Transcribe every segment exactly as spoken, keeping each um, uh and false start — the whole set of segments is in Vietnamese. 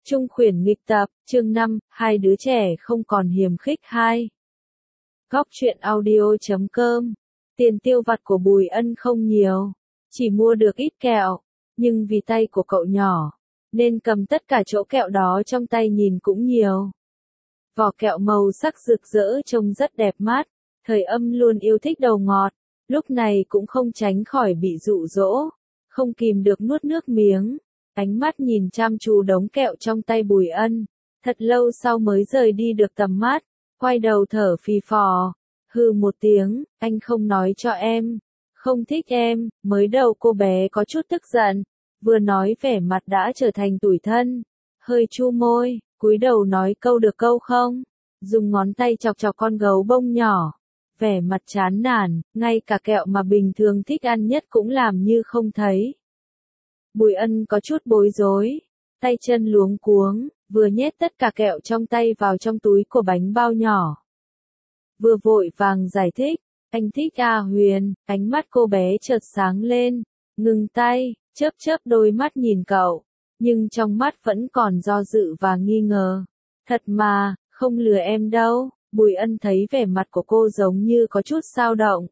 Trung khuyển nghịch tập, chương năm, hai đứa trẻ không còn hiềm khích hai. Góc truyện audio chấm com. Tiền tiêu vặt của Bùi Ân không nhiều, chỉ mua được ít kẹo, nhưng vì tay của cậu nhỏ, nên cầm tất cả chỗ kẹo đó trong tay nhìn cũng nhiều. Vỏ kẹo màu sắc rực rỡ trông rất đẹp mắt, Thời Âm luôn yêu thích đầu ngọt, lúc này cũng không tránh khỏi bị dụ dỗ, không kìm được nuốt nước miếng. Ánh mắt nhìn chăm chú đống kẹo trong tay Bùi Ân, thật lâu sau mới rời đi được tầm mắt, quay đầu thở phì phò, hừ một tiếng, anh không nói cho em, không thích em. Mới đầu cô bé có chút tức giận, vừa nói vẻ mặt đã trở thành tủi thân, hơi chu môi, cúi đầu nói câu được câu không, dùng ngón tay chọc chọc con gấu bông nhỏ, vẻ mặt chán nản, ngay cả kẹo mà bình thường thích ăn nhất cũng làm như không thấy. Bùi Ân có chút bối rối, tay chân luống cuống, vừa nhét tất cả kẹo trong tay vào trong túi của bánh bao nhỏ. Vừa vội vàng giải thích, anh thích A Huyền, ánh mắt cô bé chợt sáng lên, ngừng tay, chớp chớp đôi mắt nhìn cậu, nhưng trong mắt vẫn còn do dự và nghi ngờ. Thật mà, không lừa em đâu. Bùi Ân thấy vẻ mặt của cô giống như có chút dao động.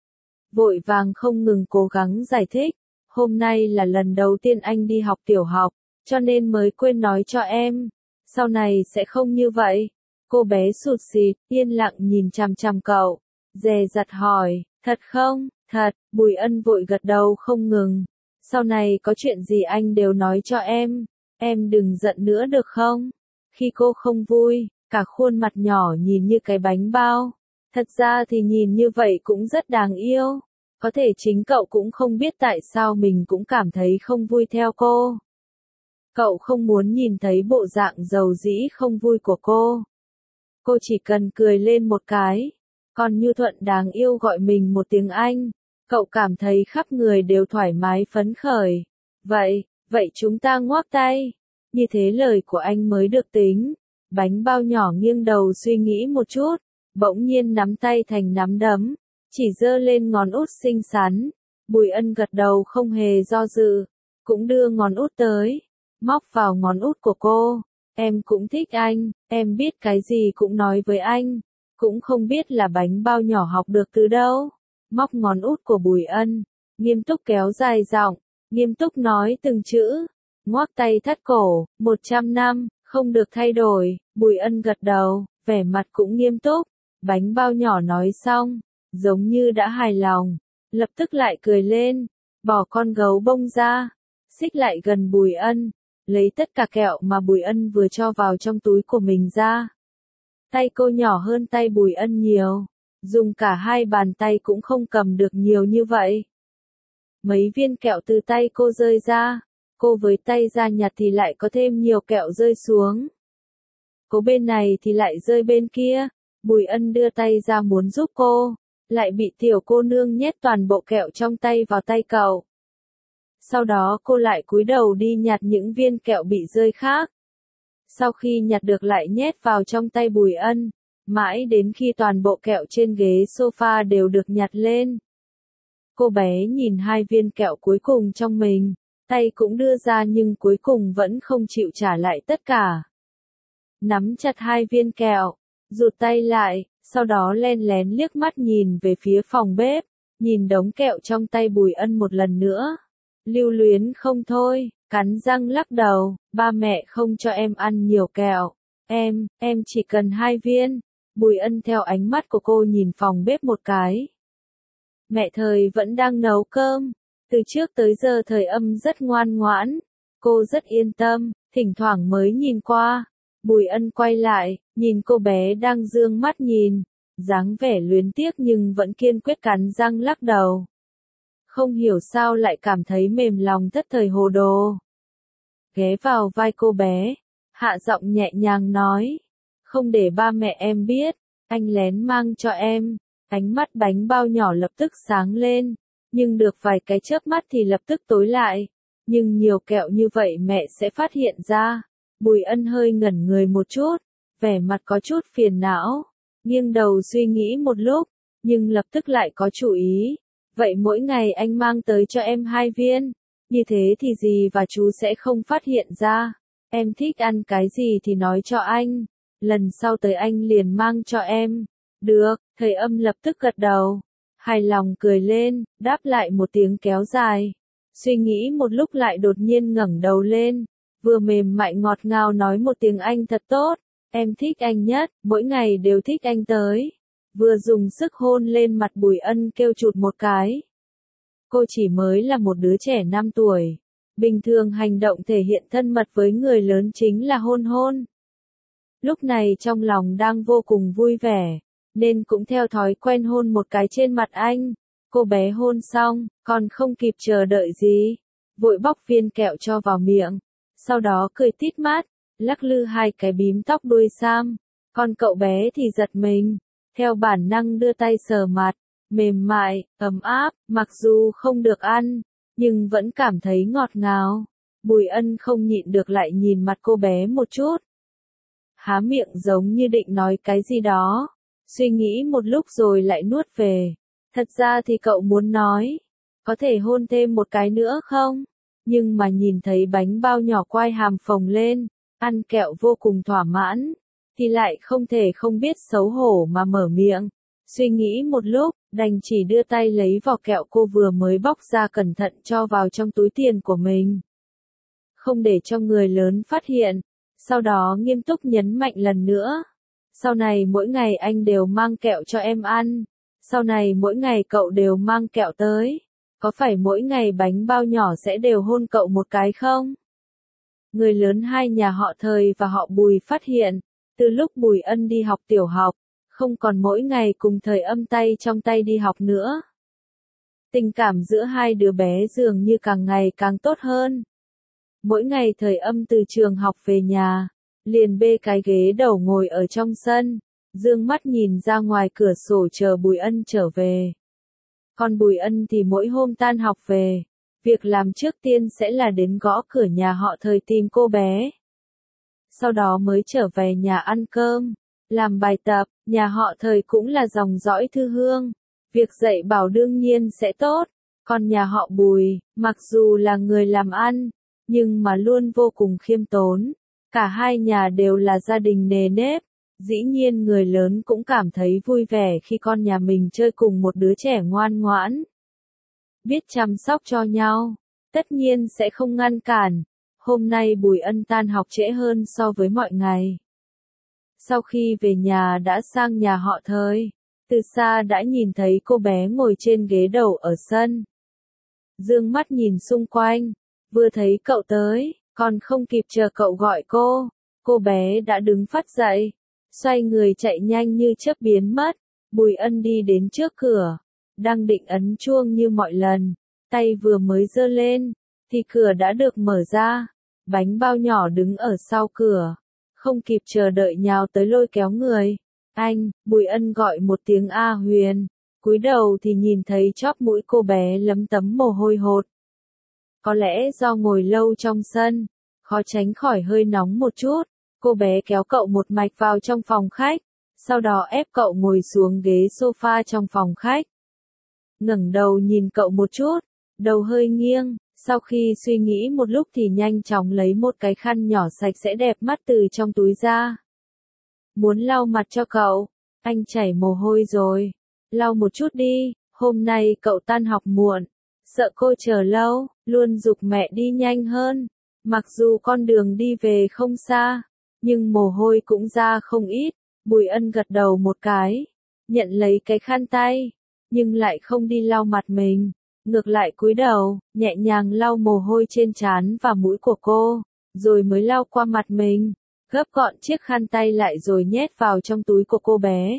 Vội vàng không ngừng cố gắng giải thích. Hôm nay là lần đầu tiên anh đi học tiểu học, cho nên mới quên nói cho em. Sau này sẽ không như vậy. Cô bé sụt sịt, yên lặng nhìn chằm chằm cậu. Dè dặt hỏi, thật không? Thật, Bùi Ân vội gật đầu không ngừng. Sau này có chuyện gì anh đều nói cho em. Em đừng giận nữa được không? Khi cô không vui, cả khuôn mặt nhỏ nhìn như cái bánh bao. Thật ra thì nhìn như vậy cũng rất đáng yêu. Có thể chính cậu cũng không biết tại sao mình cũng cảm thấy không vui theo cô. Cậu không muốn nhìn thấy bộ dạng dầu dĩ không vui của cô. Cô chỉ cần cười lên một cái. Còn Như Thuận đáng yêu gọi mình một tiếng Anh. Cậu cảm thấy khắp người đều thoải mái phấn khởi. Vậy, vậy chúng ta ngoác tay. Như thế lời của anh mới được tính. Bánh bao nhỏ nghiêng đầu suy nghĩ một chút. Bỗng nhiên nắm tay thành nắm đấm. Chỉ giơ lên ngón út xinh xắn, Bùi Ân gật đầu không hề do dự, cũng đưa ngón út tới, móc vào ngón út của cô. Em cũng thích anh, em biết cái gì cũng nói với anh, cũng không biết là bánh bao nhỏ học được từ đâu. Móc ngón út của Bùi Ân, nghiêm túc kéo dài giọng, nghiêm túc nói từng chữ, ngoác tay thắt cổ, một trăm năm, không được thay đổi. Bùi Ân gật đầu, vẻ mặt cũng nghiêm túc. Bánh bao nhỏ nói xong, giống như đã hài lòng, lập tức lại cười lên, bỏ con gấu bông ra, xích lại gần Bùi Ân, lấy tất cả kẹo mà Bùi Ân vừa cho vào trong túi của mình ra. Tay cô nhỏ hơn tay Bùi Ân nhiều, dùng cả hai bàn tay cũng không cầm được nhiều như vậy. Mấy viên kẹo từ tay cô rơi ra, cô với tay ra nhặt thì lại có thêm nhiều kẹo rơi xuống. Cô bên này thì lại rơi bên kia, Bùi Ân đưa tay ra muốn giúp cô, lại bị tiểu cô nương nhét toàn bộ kẹo trong tay vào tay cậu. Sau đó cô lại cúi đầu đi nhặt những viên kẹo bị rơi khác. Sau khi nhặt được lại nhét vào trong tay Bùi Ân, mãi đến khi toàn bộ kẹo trên ghế sofa đều được nhặt lên. Cô bé nhìn hai viên kẹo cuối cùng trong mình, tay cũng đưa ra nhưng cuối cùng vẫn không chịu trả lại tất cả. Nắm chặt hai viên kẹo, rụt tay lại, sau đó len lén liếc mắt nhìn về phía phòng bếp, nhìn đống kẹo trong tay Bùi Ân một lần nữa. Lưu luyến không thôi, cắn răng lắc đầu, ba mẹ không cho em ăn nhiều kẹo, em, em chỉ cần hai viên. Bùi Ân theo ánh mắt của cô nhìn phòng bếp một cái. Mẹ Thời vẫn đang nấu cơm, từ trước tới giờ Thời Âm rất ngoan ngoãn, cô rất yên tâm, thỉnh thoảng mới nhìn qua. Bùi Ân quay lại, nhìn cô bé đang dương mắt nhìn, dáng vẻ luyến tiếc nhưng vẫn kiên quyết cắn răng lắc đầu. Không hiểu sao lại cảm thấy mềm lòng thất thời hồ đồ. Ghé vào vai cô bé, hạ giọng nhẹ nhàng nói, không để ba mẹ em biết, anh lén mang cho em. Ánh mắt bánh bao nhỏ lập tức sáng lên, nhưng được vài cái chớp mắt thì lập tức tối lại. Nhưng nhiều kẹo như vậy mẹ sẽ phát hiện ra. Bùi Ân hơi ngẩn người một chút, vẻ mặt có chút phiền não, nghiêng đầu suy nghĩ một lúc, nhưng lập tức lại có chủ ý. Vậy mỗi ngày anh mang tới cho em hai viên, như thế thì dì và chú sẽ không phát hiện ra. Em thích ăn cái gì thì nói cho anh, lần sau tới anh liền mang cho em. Được, thầy Âm lập tức gật đầu, hài lòng cười lên, đáp lại một tiếng kéo dài. Suy nghĩ một lúc lại đột nhiên ngẩng đầu lên, vừa mềm mại ngọt ngào nói một tiếng anh thật tốt, em thích anh nhất, mỗi ngày đều thích anh tới. Vừa dùng sức hôn lên mặt Bùi Ân kêu chụt một cái. Cô chỉ mới là một đứa trẻ năm tuổi. Bình thường hành động thể hiện thân mật với người lớn chính là hôn hôn. Lúc này trong lòng đang vô cùng vui vẻ, nên cũng theo thói quen hôn một cái trên mặt anh. Cô bé hôn xong, còn không kịp chờ đợi gì, vội bóc viên kẹo cho vào miệng, sau đó cười tít mắt, lắc lư hai cái bím tóc đuôi sam. Còn cậu bé thì giật mình, theo bản năng đưa tay sờ mặt, mềm mại, ấm áp, mặc dù không được ăn, nhưng vẫn cảm thấy ngọt ngào. Bùi Ân không nhịn được lại nhìn mặt cô bé một chút. Há miệng giống như định nói cái gì đó, suy nghĩ một lúc rồi lại nuốt về. Thật ra thì cậu muốn nói, có thể hôn thêm một cái nữa không? Nhưng mà nhìn thấy bánh bao nhỏ quai hàm phồng lên, ăn kẹo vô cùng thỏa mãn, thì lại không thể không biết xấu hổ mà mở miệng. Suy nghĩ một lúc, đành chỉ đưa tay lấy vỏ kẹo cô vừa mới bóc ra cẩn thận cho vào trong túi tiền của mình. Không để cho người lớn phát hiện, sau đó nghiêm túc nhấn mạnh lần nữa. Sau này mỗi ngày anh đều mang kẹo cho em ăn. Sau này mỗi ngày cậu đều mang kẹo tới. Có phải mỗi ngày bánh bao nhỏ sẽ đều hôn cậu một cái không? Người lớn hai nhà họ Thời và họ Bùi phát hiện, từ lúc Bùi Ân đi học tiểu học, không còn mỗi ngày cùng Thời Âm tay trong tay đi học nữa. Tình cảm giữa hai đứa bé dường như càng ngày càng tốt hơn. Mỗi ngày Thời Âm từ trường học về nhà, liền bê cái ghế đầu ngồi ở trong sân, dương mắt nhìn ra ngoài cửa sổ chờ Bùi Ân trở về. Còn Bùi Ân thì mỗi hôm tan học về, việc làm trước tiên sẽ là đến gõ cửa nhà họ Thời tìm cô bé. Sau đó mới trở về nhà ăn cơm, làm bài tập. Nhà họ Thời cũng là dòng dõi Thư Hương, việc dạy bảo đương nhiên sẽ tốt. Còn nhà họ Bùi, mặc dù là người làm ăn, nhưng mà luôn vô cùng khiêm tốn. Cả hai nhà đều là gia đình nề nếp, dĩ nhiên người lớn cũng cảm thấy vui vẻ khi con nhà mình chơi cùng một đứa trẻ ngoan ngoãn. Biết chăm sóc cho nhau, tất nhiên sẽ không ngăn cản. Hôm nay Bùi Ân tan học trễ hơn so với mọi ngày. Sau khi về nhà đã sang nhà họ Thời, từ xa đã nhìn thấy cô bé ngồi trên ghế đầu ở sân. Dương mắt nhìn xung quanh, vừa thấy cậu tới, còn không kịp chờ cậu gọi cô, cô bé đã đứng phát dậy, xoay người chạy nhanh như chớp biến mất. Bùi Ân đi đến trước cửa, đang định ấn chuông như mọi lần, tay vừa mới giơ lên, thì cửa đã được mở ra, bánh bao nhỏ đứng ở sau cửa, không kịp chờ đợi nhào tới lôi kéo người. Anh, Bùi Ân gọi một tiếng A Huyền, cúi đầu thì nhìn thấy chóp mũi cô bé lấm tấm mồ hôi hột. Có lẽ do ngồi lâu trong sân, khó tránh khỏi hơi nóng một chút, cô bé kéo cậu một mạch vào trong phòng khách, sau đó ép cậu ngồi xuống ghế sofa trong phòng khách. Ngẩng đầu nhìn cậu một chút, đầu hơi nghiêng, sau khi suy nghĩ một lúc thì nhanh chóng lấy một cái khăn nhỏ sạch sẽ đẹp mắt từ trong túi ra. Muốn lau mặt cho cậu, anh chảy mồ hôi rồi, lau một chút đi, hôm nay cậu tan học muộn, sợ cô chờ lâu, luôn giục mẹ đi nhanh hơn. Mặc dù con đường đi về không xa, nhưng mồ hôi cũng ra không ít. Bùi Ân gật đầu một cái, nhận lấy cái khăn tay, nhưng lại không đi lau mặt mình, ngược lại cúi đầu, nhẹ nhàng lau mồ hôi trên trán và mũi của cô, rồi mới lau qua mặt mình, gấp gọn chiếc khăn tay lại rồi nhét vào trong túi của cô bé.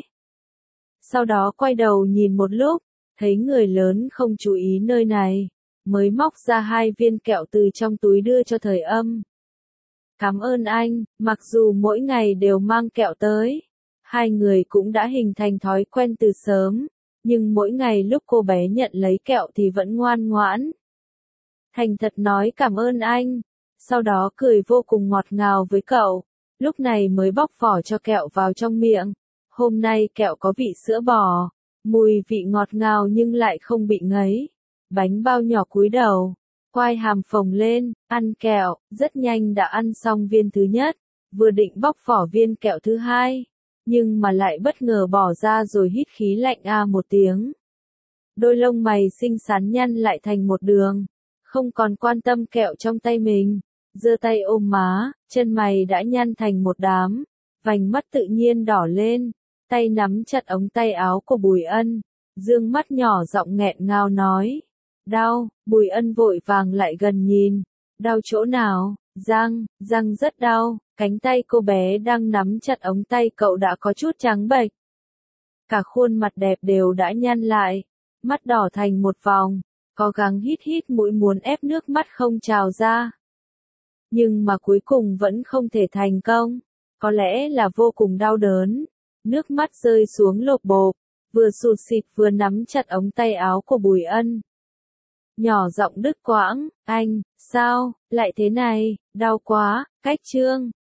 Sau đó quay đầu nhìn một lúc, thấy người lớn không chú ý nơi này, mới móc ra hai viên kẹo từ trong túi đưa cho Thời Âm. Cảm ơn anh, mặc dù mỗi ngày đều mang kẹo tới. Hai người cũng đã hình thành thói quen từ sớm, nhưng mỗi ngày lúc cô bé nhận lấy kẹo thì vẫn ngoan ngoãn. Thành thật nói cảm ơn anh, sau đó cười vô cùng ngọt ngào với cậu, lúc này mới bóc vỏ cho kẹo vào trong miệng. Hôm nay kẹo có vị sữa bò, mùi vị ngọt ngào nhưng lại không bị ngấy. Bánh bao nhỏ cúi đầu, quai hàm phồng lên, ăn kẹo, rất nhanh đã ăn xong viên thứ nhất, vừa định bóc vỏ viên kẹo thứ hai, nhưng mà lại bất ngờ bỏ ra rồi hít khí lạnh a một tiếng. Đôi lông mày xinh xắn nhăn lại thành một đường, không còn quan tâm kẹo trong tay mình, giơ tay ôm má, chân mày đã nhăn thành một đám, vành mắt tự nhiên đỏ lên, tay nắm chặt ống tay áo của Bùi Ân, dương mắt nhỏ giọng nghẹn ngào nói. Đau, Bùi Ân vội vàng lại gần nhìn, đau chỗ nào, răng, răng rất đau, cánh tay cô bé đang nắm chặt ống tay cậu đã có chút trắng bệch. Cả khuôn mặt đẹp đều đã nhăn lại, mắt đỏ thành một vòng, cố gắng hít hít mũi muốn ép nước mắt không trào ra. Nhưng mà cuối cùng vẫn không thể thành công, có lẽ là vô cùng đau đớn, nước mắt rơi xuống lộp bộp, vừa sụt sịt vừa nắm chặt ống tay áo của Bùi Ân. Nhỏ giọng đứt quãng, anh, sao, lại thế này, đau quá, cách trương.